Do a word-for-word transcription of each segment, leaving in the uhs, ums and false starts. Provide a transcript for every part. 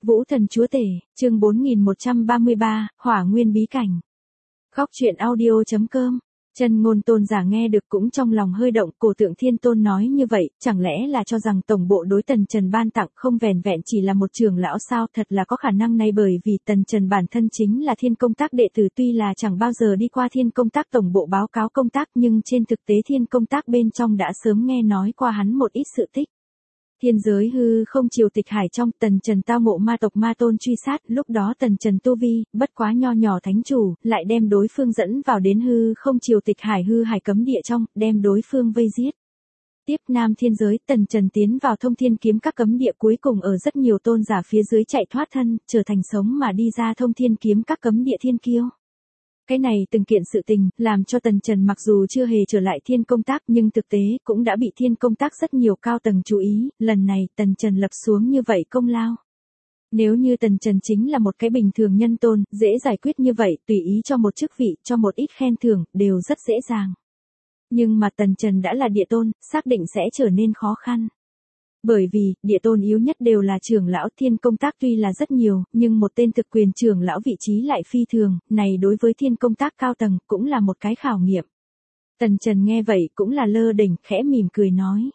Vũ thần chúa tể, chương bốn nghìn một trăm ba mươi ba, Hỏa nguyên bí cảnh. Góc truyện audio chấm com. Chân ngôn tôn giả nghe được cũng trong lòng hơi động, Cổ Tượng Thiên Tôn nói như vậy, chẳng lẽ là cho rằng tổng bộ đối Tần Trần ban tặng không vẻn vẹn chỉ là một trưởng lão sao? Thật là có khả năng này, bởi vì Tần Trần bản thân chính là Thiên Công Tác đệ tử, tuy là chẳng bao giờ đi qua Thiên Công Tác tổng bộ báo cáo công tác, nhưng trên thực tế Thiên Công Tác bên trong đã sớm nghe nói qua hắn một ít sự tích. Thiên giới hư không triều tịch hải trong, Tần Trần tao ngộ ma tộc ma tôn truy sát, lúc đó Tần Trần tu vi, bất quá nho nhỏ thánh chủ, lại đem đối phương dẫn vào đến hư không triều tịch hải hư hải cấm địa trong, đem đối phương vây giết. Tiếp nam thiên giới, Tần Trần tiến vào thông thiên kiếm các cấm địa, cuối cùng ở rất nhiều tôn giả phía dưới chạy thoát thân, trở thành sống mà đi ra thông thiên kiếm các cấm địa thiên kiêu. Cái này từng kiện sự tình, làm cho Tần Trần mặc dù chưa hề trở lại Thiên Công Tác, nhưng thực tế cũng đã bị Thiên Công Tác rất nhiều cao tầng chú ý, lần này Tần Trần lập xuống như vậy công lao. Nếu như Tần Trần chính là một cái bình thường nhân tôn, dễ giải quyết như vậy, tùy ý cho một chức vị, cho một ít khen thưởng, đều rất dễ dàng. Nhưng mà Tần Trần đã là địa tôn, xác định sẽ trở nên khó khăn. Bởi vì, địa tôn yếu nhất đều là trưởng lão. Thiên Công Tác tuy là rất nhiều, nhưng một tên thực quyền trưởng lão vị trí lại phi thường, này đối với Thiên Công Tác cao tầng, cũng là một cái khảo nghiệm. Tần Trần nghe vậy cũng là lơ đỉnh, khẽ mỉm cười nói.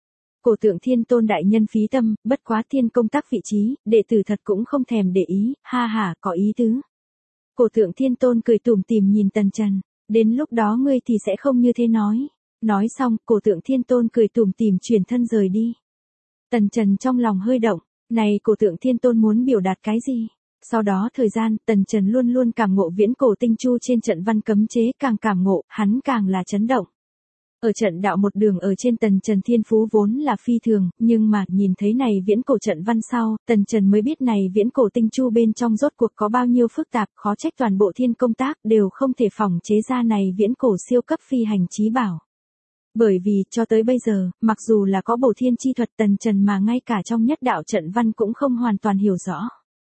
Cổ Tượng Thiên Tôn đại nhân phí tâm, bất quá Thiên Công Tác vị trí, đệ tử thật cũng không thèm để ý, ha ha, có ý tứ. Cổ Tượng Thiên Tôn cười tủm tỉm nhìn Tần Trần, đến lúc đó ngươi thì sẽ không như thế nói. Nói xong, Cổ Tượng Thiên Tôn cười tủm tỉm chuyển thân rời đi. Tần Trần trong lòng hơi động, này Cổ Tượng Thiên Tôn muốn biểu đạt cái gì? Sau đó thời gian, Tần Trần luôn luôn cảm ngộ viễn cổ tinh chu trên trận văn cấm chế, càng cảm ngộ, hắn càng là chấn động. Ở trận đạo một đường ở trên, Tần Trần thiên phú vốn là phi thường, nhưng mà nhìn thấy này viễn cổ trận văn sau, Tần Trần mới biết này viễn cổ tinh chu bên trong rốt cuộc có bao nhiêu phức tạp, khó trách toàn bộ Thiên Công Tác đều không thể phỏng chế ra này viễn cổ siêu cấp phi hành chí bảo. Bởi vì, cho tới bây giờ, mặc dù là có bổ thiên chi thuật, Tần Trần mà ngay cả trong nhất đạo trận văn cũng không hoàn toàn hiểu rõ.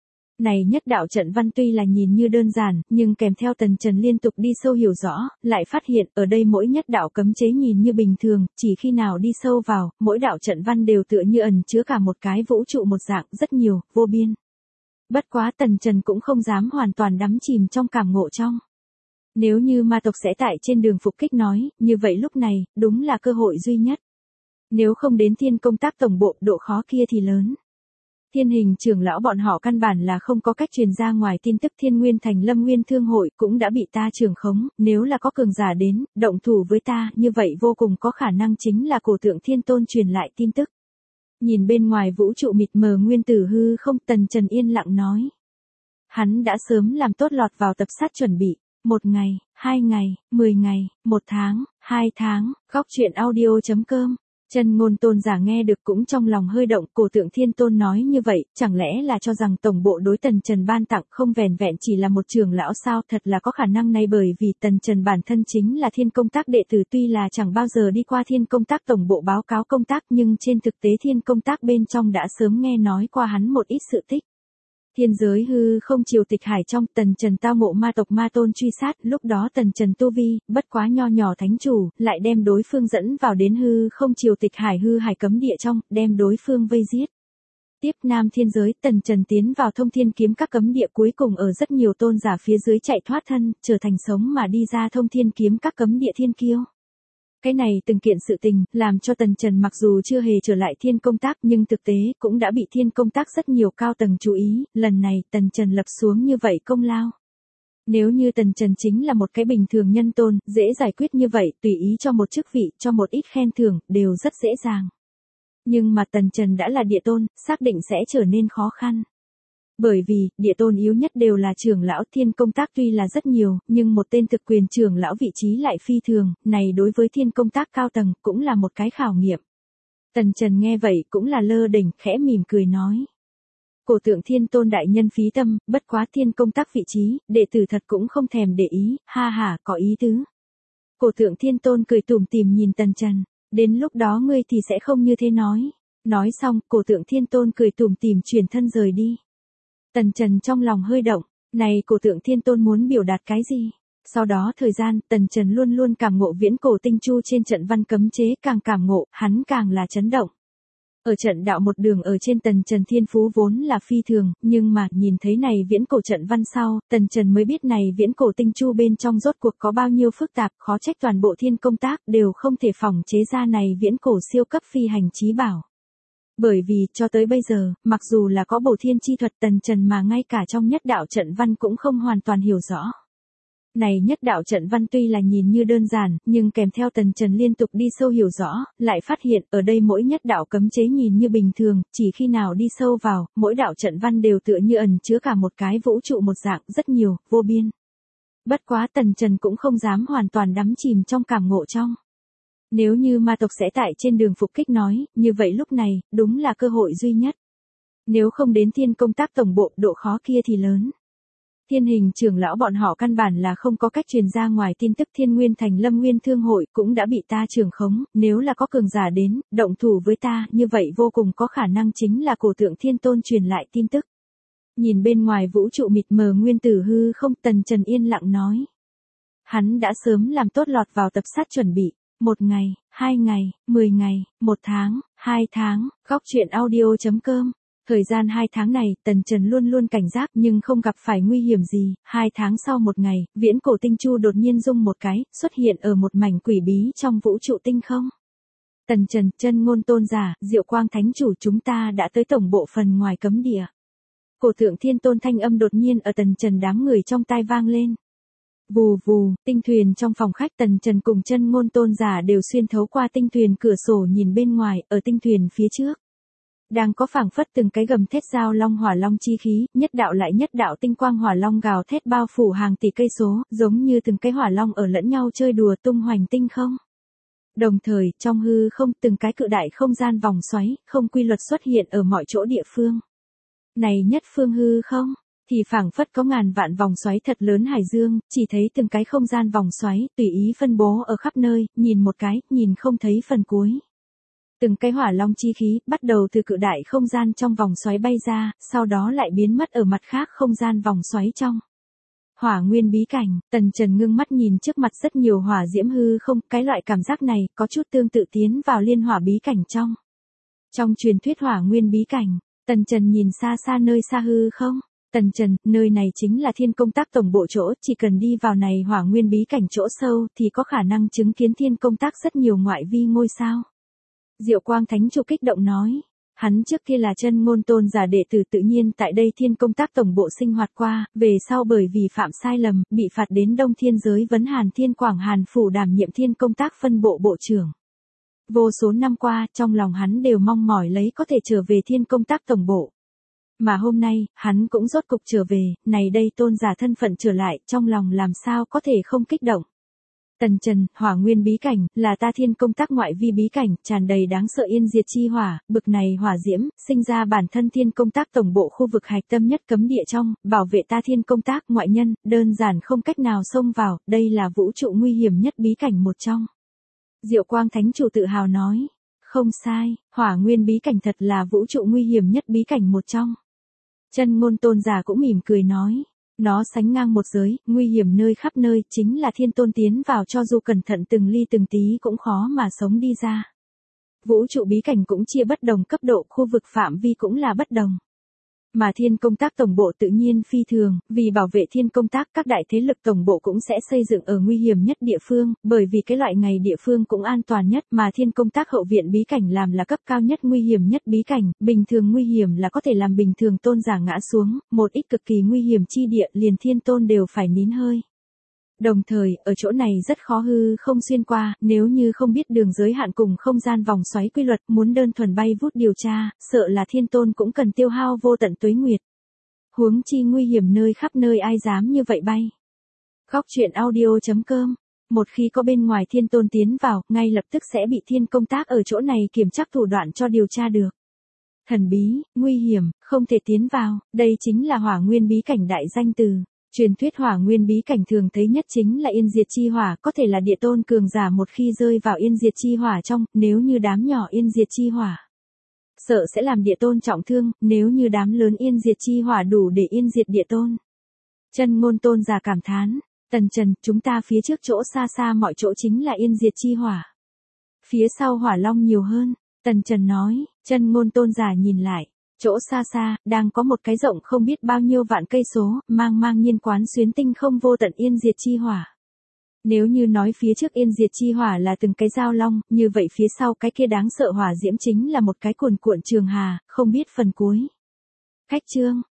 Này nhất đạo trận văn tuy là nhìn như đơn giản, nhưng kèm theo Tần Trần liên tục đi sâu hiểu rõ, lại phát hiện ở đây mỗi nhất đạo cấm chế nhìn như bình thường, chỉ khi nào đi sâu vào, mỗi đạo trận văn đều tựa như ẩn chứa cả một cái vũ trụ một dạng, rất nhiều, vô biên. Bất quá Tần Trần cũng không dám hoàn toàn đắm chìm trong cảm ngộ trong. Nếu như ma tộc sẽ tại trên đường phục kích nói, như vậy lúc này, đúng là cơ hội duy nhất. Nếu không đến Thiên Công Tác tổng bộ, độ khó kia thì lớn. Thiên Hình trưởng lão bọn họ căn bản là không có cách truyền ra ngoài tin tức. Thiên Nguyên Thành Lâm Nguyên Thương hội cũng đã bị ta trưởng khống, nếu là có cường giả đến, động thủ với ta, như vậy vô cùng có khả năng chính là Cổ Tượng Thiên Tôn truyền lại tin tức. Nhìn bên ngoài vũ trụ mịt mờ nguyên tử hư không, Tần Trần yên lặng nói. Hắn đã sớm làm tốt lọt vào tập sát chuẩn bị. Một ngày, hai ngày, mười ngày, một tháng, hai tháng, góc truyện audio chấm com. Chân ngôn tôn giả nghe được cũng trong lòng hơi động, Cổ Tượng Thiên Tôn nói như vậy, chẳng lẽ là cho rằng tổng bộ đối Tần Trần ban tặng không vẻn vẹn chỉ là một trưởng lão sao? Thật là có khả năng này, bởi vì Tần Trần bản thân chính là Thiên Công Tác đệ tử, tuy là chẳng bao giờ đi qua Thiên Công Tác tổng bộ báo cáo công tác, nhưng trên thực tế Thiên Công Tác bên trong đã sớm nghe nói qua hắn một ít sự tích. Thiên giới hư không triều tịch hải trong, Tần Trần tao ngộ ma tộc ma tôn truy sát, lúc đó Tần Trần tu vi, bất quá nho nhỏ thánh chủ, lại đem đối phương dẫn vào đến hư không triều tịch hải hư hải cấm địa trong, đem đối phương vây giết. Tiếp nam thiên giới, Tần Trần tiến vào thông thiên kiếm các cấm địa, cuối cùng ở rất nhiều tôn giả phía dưới chạy thoát thân, trở thành sống mà đi ra thông thiên kiếm các cấm địa thiên kiêu. Cái này từng kiện sự tình, làm cho Tần Trần mặc dù chưa hề trở lại Thiên Công Tác, nhưng thực tế cũng đã bị Thiên Công Tác rất nhiều cao tầng chú ý, lần này Tần Trần lập xuống như vậy công lao. Nếu như Tần Trần chính là một cái bình thường nhân tôn, dễ giải quyết như vậy, tùy ý cho một chức vị, cho một ít khen thưởng, đều rất dễ dàng. Nhưng mà Tần Trần đã là địa tôn, xác định sẽ trở nên khó khăn. Bởi vì, địa tôn yếu nhất đều là trưởng lão. Thiên Công Tác tuy là rất nhiều, nhưng một tên thực quyền trưởng lão vị trí lại phi thường, này đối với Thiên Công Tác cao tầng, cũng là một cái khảo nghiệm. Tần Trần nghe vậy cũng là lơ đỉnh, khẽ mỉm cười nói. Cổ Tượng Thiên Tôn đại nhân phí tâm, bất quá Thiên Công Tác vị trí, đệ tử thật cũng không thèm để ý, ha ha, có ý tứ. Cổ Tượng Thiên Tôn cười tủm tỉm nhìn Tần Trần, đến lúc đó ngươi thì sẽ không như thế nói. Nói xong, Cổ Tượng Thiên Tôn cười tủm tỉm chuyển thân rời đi. Tần Trần trong lòng hơi động, này Cổ Tượng Thiên Tôn muốn biểu đạt cái gì? Sau đó thời gian, Tần Trần luôn luôn cảm ngộ viễn cổ tinh chu trên trận văn cấm chế, càng cảm ngộ, hắn càng là chấn động. Ở trận đạo một đường ở trên Tần Trần thiên phú vốn là phi thường, nhưng mà nhìn thấy này viễn cổ trận văn sau, Tần Trần mới biết này viễn cổ tinh chu bên trong rốt cuộc có bao nhiêu phức tạp, khó trách toàn bộ thiên công tác đều không thể phòng chế ra này viễn cổ siêu cấp phi hành chí bảo. Bởi vì, cho tới bây giờ, mặc dù là có bổ thiên chi thuật Tần Trần mà ngay cả trong nhất đạo trận văn cũng không hoàn toàn hiểu rõ. Này nhất đạo trận văn tuy là nhìn như đơn giản, nhưng kèm theo Tần Trần liên tục đi sâu hiểu rõ, lại phát hiện ở đây mỗi nhất đạo cấm chế nhìn như bình thường, chỉ khi nào đi sâu vào, mỗi đạo trận văn đều tựa như ẩn chứa cả một cái vũ trụ một dạng, rất nhiều, vô biên. Bất quá Tần Trần cũng không dám hoàn toàn đắm chìm trong cảm ngộ trong. Nếu như ma tộc sẽ tại trên đường phục kích nói, như vậy lúc này, đúng là cơ hội duy nhất. Nếu không đến thiên công tác tổng bộ, độ khó kia thì lớn. Thiên hình trưởng lão bọn họ căn bản là không có cách truyền ra ngoài tin tức Thiên Nguyên Thành Lâm Nguyên Thương hội cũng đã bị ta trưởng khống, nếu là có cường giả đến, động thủ với ta, như vậy vô cùng có khả năng chính là cổ tượng Thiên Tôn truyền lại tin tức. Nhìn bên ngoài vũ trụ mịt mờ nguyên tử hư không, Tần Trần yên lặng nói. Hắn đã sớm làm tốt lọt vào tập sát chuẩn bị, một ngày, hai ngày, mười ngày, một tháng, hai tháng, góc truyện audio chấm com. Thời gian hai tháng này, Tần Trần luôn luôn cảnh giác nhưng không gặp phải nguy hiểm gì, hai tháng sau một ngày, viễn cổ tinh chu đột nhiên rung một cái, xuất hiện ở một mảnh quỷ bí trong vũ trụ tinh không. Tần Trần, chân ngôn tôn giả, Diệu Quang Thánh Chủ chúng ta đã tới tổng bộ phần ngoài cấm địa. Cổ thượng Thiên Tôn thanh âm đột nhiên ở Tần Trần đám người trong tai vang lên. Vù vù, tinh thuyền trong phòng khách Tần Trần cùng chân ngôn tôn giả đều xuyên thấu qua tinh thuyền cửa sổ nhìn bên ngoài, ở tinh thuyền phía trước. Đang có phảng phất từng cái gầm thét giao long hỏa long chi khí, nhất đạo lại nhất đạo tinh quang hỏa long gào thét bao phủ hàng tỷ cây số, giống như từng cái hỏa long ở lẫn nhau chơi đùa tung hoành tinh không. Đồng thời, trong hư không từng cái cự đại không gian vòng xoáy, không quy luật xuất hiện ở mọi chỗ địa phương. Này nhất phương hư không, thì phảng phất có ngàn vạn vòng xoáy thật lớn hải dương, chỉ thấy từng cái không gian vòng xoáy, tùy ý phân bố ở khắp nơi, nhìn một cái, nhìn không thấy phần cuối. Từng cái hỏa long chi khí, bắt đầu từ cự đại không gian trong vòng xoáy bay ra, sau đó lại biến mất ở mặt khác không gian vòng xoáy trong. Hỏa nguyên bí cảnh, Tần Trần ngưng mắt nhìn trước mặt rất nhiều hỏa diễm hư không, cái loại cảm giác này, có chút tương tự tiến vào liên hỏa bí cảnh trong. Trong truyền thuyết hỏa nguyên bí cảnh, Tần Trần nhìn xa xa nơi xa hư không. Tần Trần, nơi này chính là thiên công tác tổng bộ chỗ, chỉ cần đi vào này hỏa nguyên bí cảnh chỗ sâu, thì có khả năng chứng kiến thiên công tác rất nhiều ngoại vi ngôi sao. Diệu Quang Thánh Chủ kích động nói, hắn trước kia là chân ngôn tôn giả đệ tử tự nhiên tại đây thiên công tác tổng bộ sinh hoạt qua, về sau bởi vì phạm sai lầm, bị phạt đến Đông Thiên giới vấn Hàn Thiên Quảng Hàn phủ đảm nhiệm thiên công tác phân bộ bộ trưởng. Vô số năm qua, trong lòng hắn đều mong mỏi lấy có thể trở về thiên công tác tổng bộ. Mà hôm nay, hắn cũng rốt cục trở về, này đây tôn giả thân phận trở lại, trong lòng làm sao có thể không kích động. Tần Trần, hỏa nguyên bí cảnh, là ta thiên công tác ngoại vi bí cảnh, tràn đầy đáng sợ yên diệt chi hỏa, bực này hỏa diễm, sinh ra bản thân thiên công tác tổng bộ khu vực hạch tâm nhất cấm địa trong, bảo vệ ta thiên công tác ngoại nhân, đơn giản không cách nào xông vào, đây là vũ trụ nguy hiểm nhất bí cảnh một trong. Diệu Quang Thánh Chủ tự hào nói, không sai, hỏa nguyên bí cảnh thật là vũ trụ nguy hiểm nhất bí cảnh một trong. Chân ngôn tôn giả cũng mỉm cười nói. Nó sánh ngang một giới, nguy hiểm nơi khắp nơi, chính là thiên tôn tiến vào cho dù cẩn thận từng ly từng tí cũng khó mà sống đi ra. Vũ trụ bí cảnh cũng chia bất đồng cấp độ, khu vực phạm vi cũng là bất đồng. Mà thiên công tác tổng bộ tự nhiên phi thường, vì bảo vệ thiên công tác các đại thế lực tổng bộ cũng sẽ xây dựng ở nguy hiểm nhất địa phương, bởi vì cái loại ngày địa phương cũng an toàn nhất mà thiên công tác hậu viện bí cảnh làm là cấp cao nhất nguy hiểm nhất bí cảnh, bình thường nguy hiểm là có thể làm bình thường tôn giả ngã xuống, một ít cực kỳ nguy hiểm chi địa liền thiên tôn đều phải nín hơi. Đồng thời, ở chỗ này rất khó hư không xuyên qua, nếu như không biết đường giới hạn cùng không gian vòng xoáy quy luật, muốn đơn thuần bay vút điều tra, sợ là thiên tôn cũng cần tiêu hao vô tận tuế nguyệt. Huống chi nguy hiểm nơi khắp nơi ai dám như vậy bay. Góc truyện audio chấm com. Một khi có bên ngoài thiên tôn tiến vào, ngay lập tức sẽ bị thiên công tác ở chỗ này kiểm chắc thủ đoạn cho điều tra được. Thần bí, nguy hiểm, không thể tiến vào, đây chính là hỏa nguyên bí cảnh đại danh từ. Truyền thuyết hỏa nguyên bí cảnh thường thấy nhất chính là yên diệt chi hỏa, có thể là địa tôn cường giả một khi rơi vào yên diệt chi hỏa trong, nếu như đám nhỏ yên diệt chi hỏa. Sợ sẽ làm địa tôn trọng thương, nếu như đám lớn yên diệt chi hỏa đủ để yên diệt địa tôn. Chân ngôn tôn giả cảm thán, Tần Trần, chúng ta phía trước chỗ xa xa mọi chỗ chính là yên diệt chi hỏa. Phía sau hỏa long nhiều hơn, Tần Trần nói, chân ngôn tôn giả nhìn lại. Chỗ xa xa, đang có một cái rộng không biết bao nhiêu vạn cây số, mang mang nhiên quán xuyến tinh không vô tận yên diệt chi hỏa. Nếu như nói phía trước yên diệt chi hỏa là từng cái dao long, như vậy phía sau cái kia đáng sợ hỏa diễm chính là một cái cuồn cuộn trường hà, không biết phần cuối. Khách chương